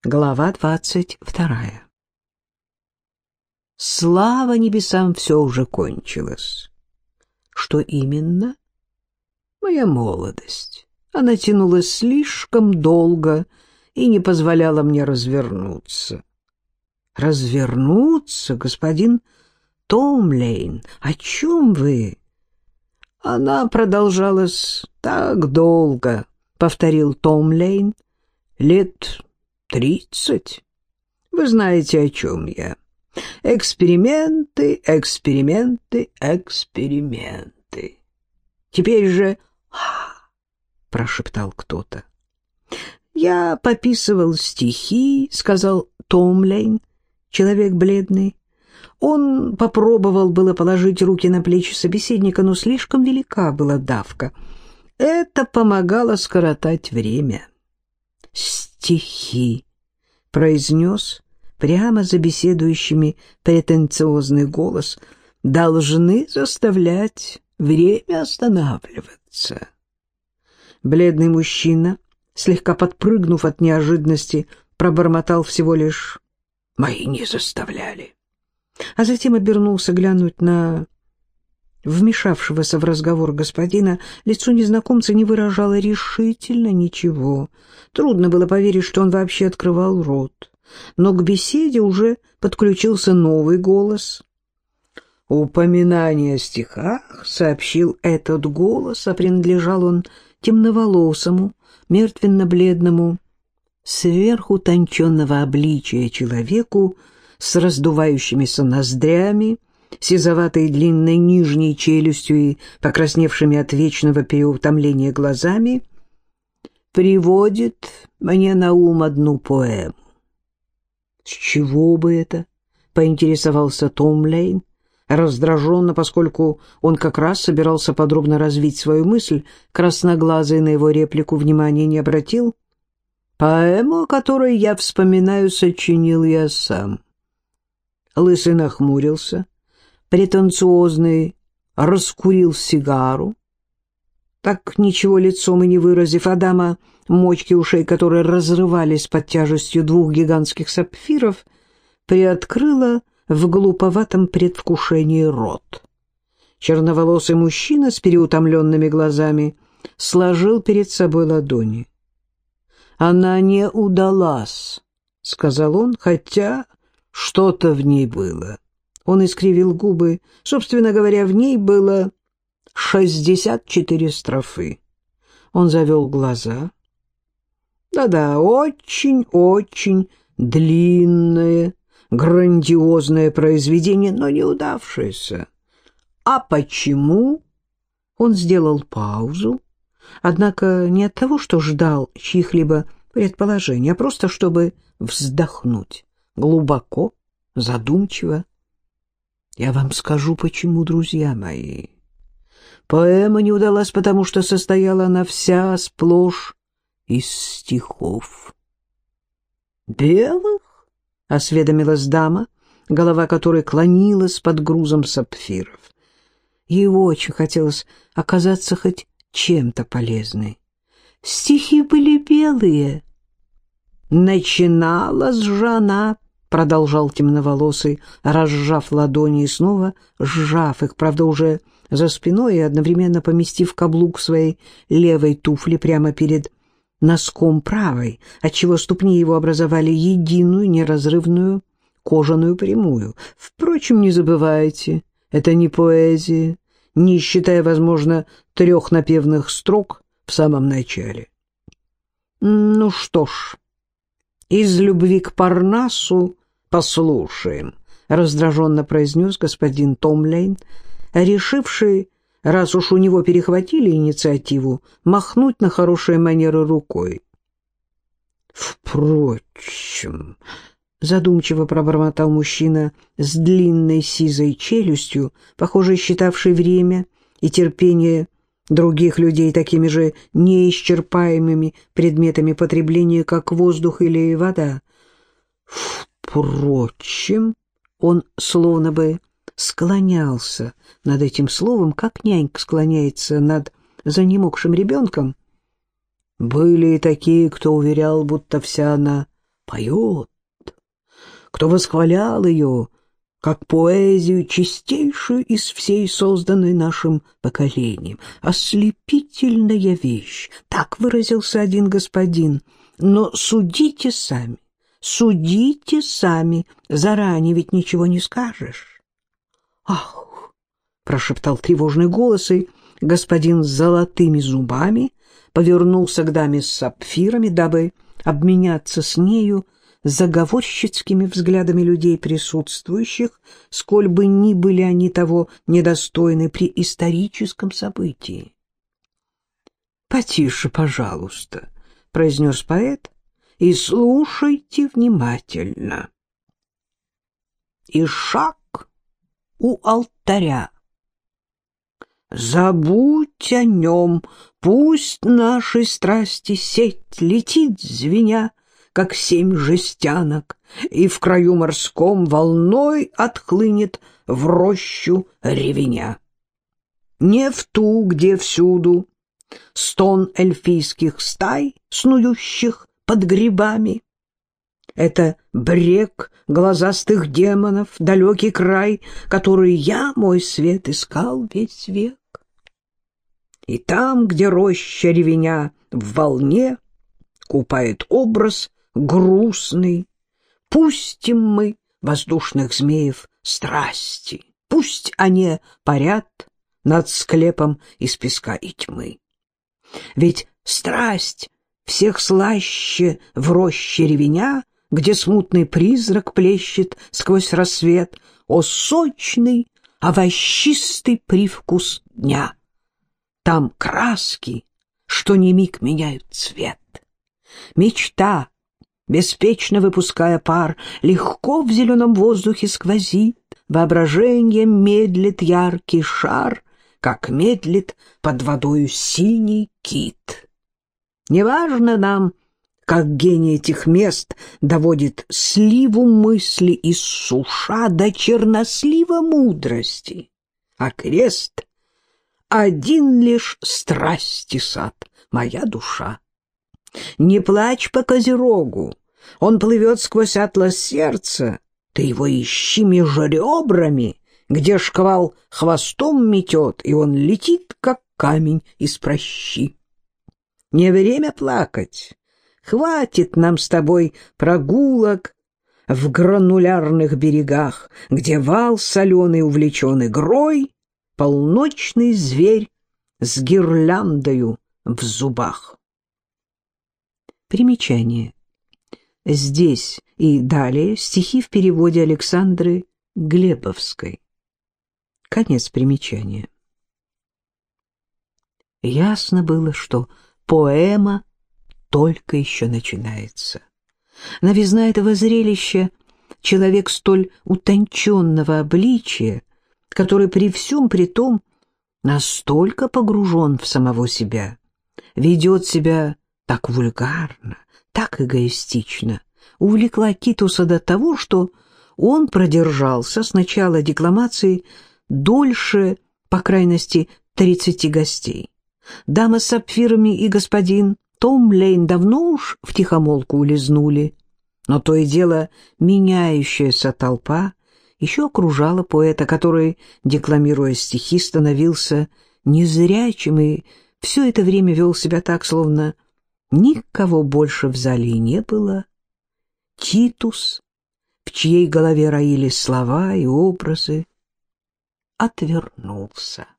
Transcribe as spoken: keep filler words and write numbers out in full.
Глава двадцать вторая. Слава небесам, все уже кончилось. Что именно? Моя молодость. Она тянулась слишком долго и не позволяла мне развернуться. Развернуться, господин Томлейн? О чем вы? Она продолжалась так долго, повторил Томлейн. Лет тридцать. Вы знаете, о чем я. Эксперименты, эксперименты, эксперименты. Теперь же... — прошептал кто-то. «Я пописывал стихи», — сказал Томлейн, человек бледный. Он попробовал было положить руки на плечи собеседника, но слишком велика была давка. Это помогало скоротать время. «Стихи», — произнес прямо за беседующими претенциозный голос, — «должны заставлять время останавливаться». Бледный мужчина, слегка подпрыгнув от неожиданности, пробормотал всего лишь «мои не заставляли», а затем обернулся глянуть на вмешавшегося в разговор господина. Лицо незнакомца не выражало решительно ничего. Трудно было поверить, что он вообще открывал рот. Но к беседе уже подключился новый голос. «Упоминание о стихах», — сообщил этот голос, а принадлежал он темноволосому, мертвенно-бледному, сверхутонченного обличия человеку с раздувающимися ноздрями, сизоватой длинной нижней челюстью и покрасневшими от вечного переутомления глазами, приводит мне на ум одну поэму. «С чего бы это?» — поинтересовался Томлейн, раздраженно, поскольку он как раз собирался подробно развить свою мысль, красноглазый на его реплику внимания не обратил. «Поэму, о которой я вспоминаю, сочинил я сам». Лысый нахмурился, претенциозный раскурил сигару. Так, ничего лицом и не выразив, Адама, мочки ушей, которые разрывались под тяжестью двух гигантских сапфиров, приоткрыла в глуповатом предвкушении рот. Черноволосый мужчина с переутомленными глазами сложил перед собой ладони. «Она не удалась», — сказал он, — «хотя что-то в ней было». Он искривил губы. Собственно говоря, в ней было шестьдесят четыре строфы. Он завел глаза. Да-да, очень-очень длинное, грандиозное произведение, но неудавшееся. А почему? Он сделал паузу, однако не от того, что ждал чьих-либо предположений, а просто чтобы вздохнуть глубоко, задумчиво. Я вам скажу, почему, друзья мои. Поэма не удалась, потому что состояла она вся сплошь из стихов. «Белых?» — осведомилась дама, голова которой клонилась под грузом сапфиров. Ей очень хотелось оказаться хоть чем-то полезной. Стихи были белые. «Начиналась же она», — продолжал темноволосый, разжав ладони и снова сжав их, правда, уже за спиной и одновременно поместив каблук своей левой туфли прямо перед носком правой, отчего ступни его образовали единую неразрывную кожаную прямую. Впрочем, не забывайте, это не поэзия, не считая, возможно, трех напевных строк в самом начале. Ну что ж, из любви к Парнасу послушаем, раздраженно произнес господин Томлейн, решивший, раз уж у него перехватили инициативу, махнуть на хорошие манеры рукой. «Впрочем», — задумчиво пробормотал мужчина с длинной сизой челюстью, похоже, считавший время и терпение других людей такими же неисчерпаемыми предметами потребления, как воздух или вода. «Впрочем», он словно бы склонялся над этим словом, как нянька склоняется над занемогшим ребенком. Были и такие, кто уверял, будто вся она поет, кто восхвалял ее как поэзию чистейшую из всей созданной нашим поколением. Ослепительная вещь, так выразился один господин. Но судите сами, судите сами, заранее ведь ничего не скажешь. «Ах!» — прошептал тревожный голос, и господин с золотыми зубами повернулся к даме с сапфирами, дабы обменяться с нею заговорщицкими взглядами людей присутствующих, сколь бы ни были они того недостойны при историческом событии. «Потише, пожалуйста», — произнес поэт, — «и слушайте внимательно». И шаг у алтаря. Забудь о нем, пусть нашей страсти сеть летит, звеня, как семь жестянок, и в краю морском волной отхлынет в рощу ревеня. Не в ту, где всюду стон эльфийских стай, снующих под грибами. Это брег глазастых демонов, далекий край, который я, мой свет, искал весь век. И там, где роща ревеня в волне купает образ грустный, пустим мы воздушных змеев страсти, пусть они парят над склепом из песка и тьмы. Ведь страсть всех слаще в роще ревеня, где смутный призрак плещет сквозь рассвет, о сочный, овощистый привкус дня. Там краски, что не миг меняют цвет. Мечта, беспечно выпуская пар, легко в зеленом воздухе сквозит, воображение медлит яркий шар, как медлит под водою синий кит. Неважно нам, как гений этих мест доводит сливу мысли из суша до чернослива мудрости, а крест — один лишь страсти сад, моя душа. Не плачь по козерогу, он плывет сквозь атлас сердца, ты его ищи меж ребрами, где шквал хвостом метет, и он летит, как камень из пращи. Не время плакать, хватит нам с тобой прогулок в гранулярных берегах, где вал соленый увлечен игрой, полночный зверь с гирляндою в зубах. Примечание. Здесь и далее стихи в переводе Александры Глебовской. Конец примечания. Ясно было, что поэма только еще начинается. Новизна этого зрелища человек столь утонченного обличия, который при всем при том настолько погружен в самого себя, ведет себя так вульгарно, так эгоистично, увлекла Титуса до того, что он продержался с начала декламации дольше, по крайности, тридцати гостей. Дама с сапфирами и господин Томлейн давно уж втихомолку улизнули, но то и дело меняющаяся толпа еще окружала поэта, который, декламируя стихи, становился незрячим и все это время вел себя так, словно никого больше в зале и не было. Титус, в чьей голове роились слова и образы, отвернулся.